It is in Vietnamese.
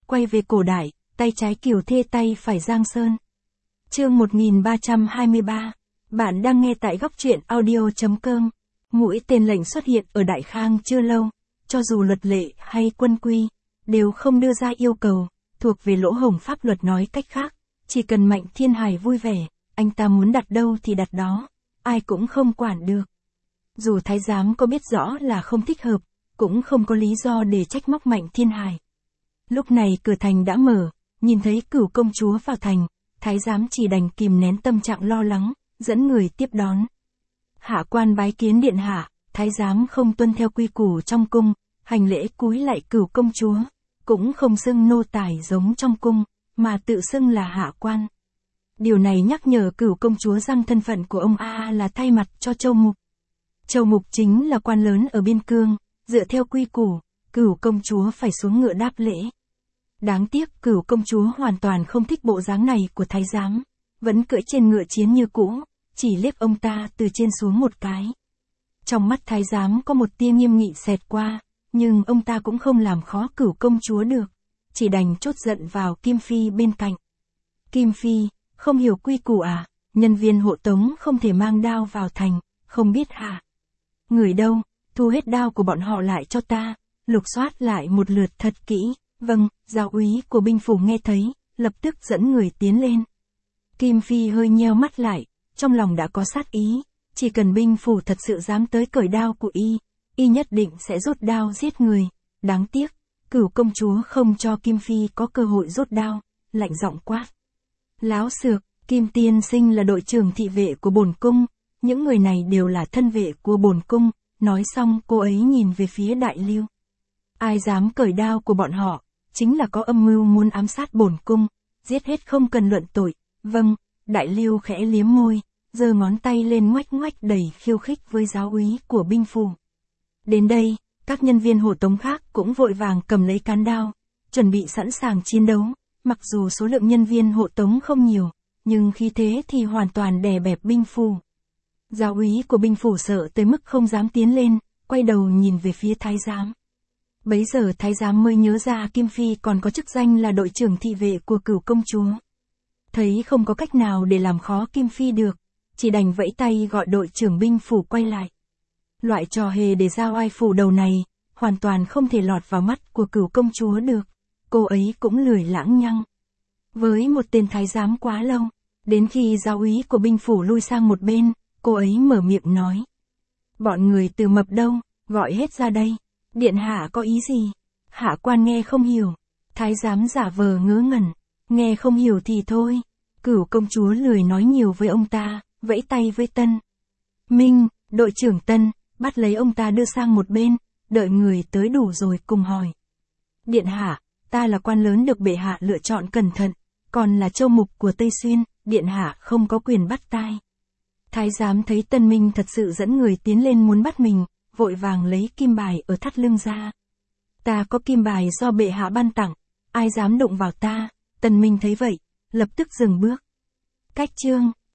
quay về cổ đại, tay trái Kiều Thê tay phải Giang Sơn. Chương 1323. Bạn đang nghe tại góc truyện audio.com. Mũi tên lệnh xuất hiện ở Đại Khang chưa lâu, cho dù luật lệ hay quân quy, đều không đưa ra yêu cầu, thuộc về lỗ hổng pháp luật. Nói cách khác, chỉ cần Mạnh Thiên Hải vui vẻ, anh ta muốn đặt đâu thì đặt đó, ai cũng không quản được. Dù thái giám có biết rõ là không thích hợp, cũng không có lý do để trách móc Mạnh Thiên Hải. Lúc này cửa thành đã mở, nhìn thấy Cửu công chúa vào thành, thái giám chỉ đành kìm nén tâm trạng lo lắng, dẫn người tiếp đón. Hạ quan bái kiến điện hạ. Thái giám không tuân theo quy củ trong cung, hành lễ cúi lạy Cửu công chúa, cũng không xưng nô tài giống trong cung, mà tự xưng là hạ quan. Điều này nhắc nhở Cửu công chúa rằng thân phận của ông là thay mặt cho Châu Mục. Châu Mục chính là quan lớn ở biên cương, dựa theo quy củ, Cửu công chúa phải xuống ngựa đáp lễ. Đáng tiếc Cửu công chúa hoàn toàn không thích bộ dáng này của thái giám, vẫn cưỡi trên ngựa chiến như cũ, chỉ liếc ông ta từ trên xuống một cái. Trong mắt thái giám có một tia nghiêm nghị xẹt qua, nhưng ông ta cũng không làm khó Cửu công chúa được, chỉ đành trốt giận vào Kim Phi bên cạnh. Kim Phi, không hiểu quy củ à? Nhân viên hộ tống không thể mang đao vào thành, không biết hả? Người đâu, thu hết đao của bọn họ lại cho ta, lục soát lại một lượt thật kỹ. Vâng, giáo úy của binh phủ nghe thấy, lập tức dẫn người tiến lên. Kim Phi hơi nheo mắt lại, trong lòng đã có sát ý, chỉ cần binh phủ thật sự dám tới cởi đao của y nhất định sẽ rút đao giết người. Đáng tiếc, Cửu công chúa không cho Kim Phi có cơ hội rút đao, lạnh giọng quát. Láo xược, Kim tiên sinh là đội trưởng thị vệ của bổn cung, những người này đều là thân vệ của bổn cung. Nói xong cô ấy nhìn về phía Đại Lưu. Ai dám cởi đao của bọn họ, chính là có âm mưu muốn ám sát bổn cung, giết hết không cần luận tội. Vâng, Đại Lưu khẽ liếm môi, giơ ngón tay lên ngoách ngoách đầy khiêu khích với giáo úy của binh phủ. Đến đây, các nhân viên hộ tống khác cũng vội vàng cầm lấy cán đao, chuẩn bị sẵn sàng chiến đấu. Mặc dù số lượng nhân viên hộ tống không nhiều, nhưng khí thế thì hoàn toàn đè bẹp binh phủ. Giáo úy của binh phủ sợ tới mức không dám tiến lên, quay đầu nhìn về phía thái giám. Bấy giờ thái giám mới nhớ ra Kim Phi còn có chức danh là đội trưởng thị vệ của Cửu công chúa. Thấy không có cách nào để làm khó Kim Phi được, chỉ đành vẫy tay gọi đội trưởng binh phủ quay lại. Loại trò hề để giao oai phủ đầu này, hoàn toàn không thể lọt vào mắt của Cửu công chúa được. Cô ấy cũng lười lãng nhăng với một tên thái giám quá lâu. Đến khi giáo úy của binh phủ lui sang một bên, cô ấy mở miệng nói. Bọn người Từ Mập đâu, gọi hết ra đây. Điện hạ có ý gì? Hạ quan nghe không hiểu. Thái giám giả vờ ngớ ngẩn. Nghe không hiểu thì thôi. Cửu công chúa lười nói nhiều với ông ta, vẫy tay với Tân Minh, đội trưởng Tân, bắt lấy ông ta đưa sang một bên, đợi người tới đủ rồi cùng hỏi. Điện hạ, ta là quan lớn được bệ hạ lựa chọn cẩn thận, còn là Châu Mục của Tây Xuyên, điện hạ không có quyền bắt tai. Thái giám thấy Tân Minh thật sự dẫn người tiến lên muốn bắt mình, vội vàng lấy kim bài ở thắt lưng ra. Ta có kim bài do bệ hạ ban tặng, ai dám đụng vào ta? Tân Minh thấy vậy, lập tức dừng bước. Cách chương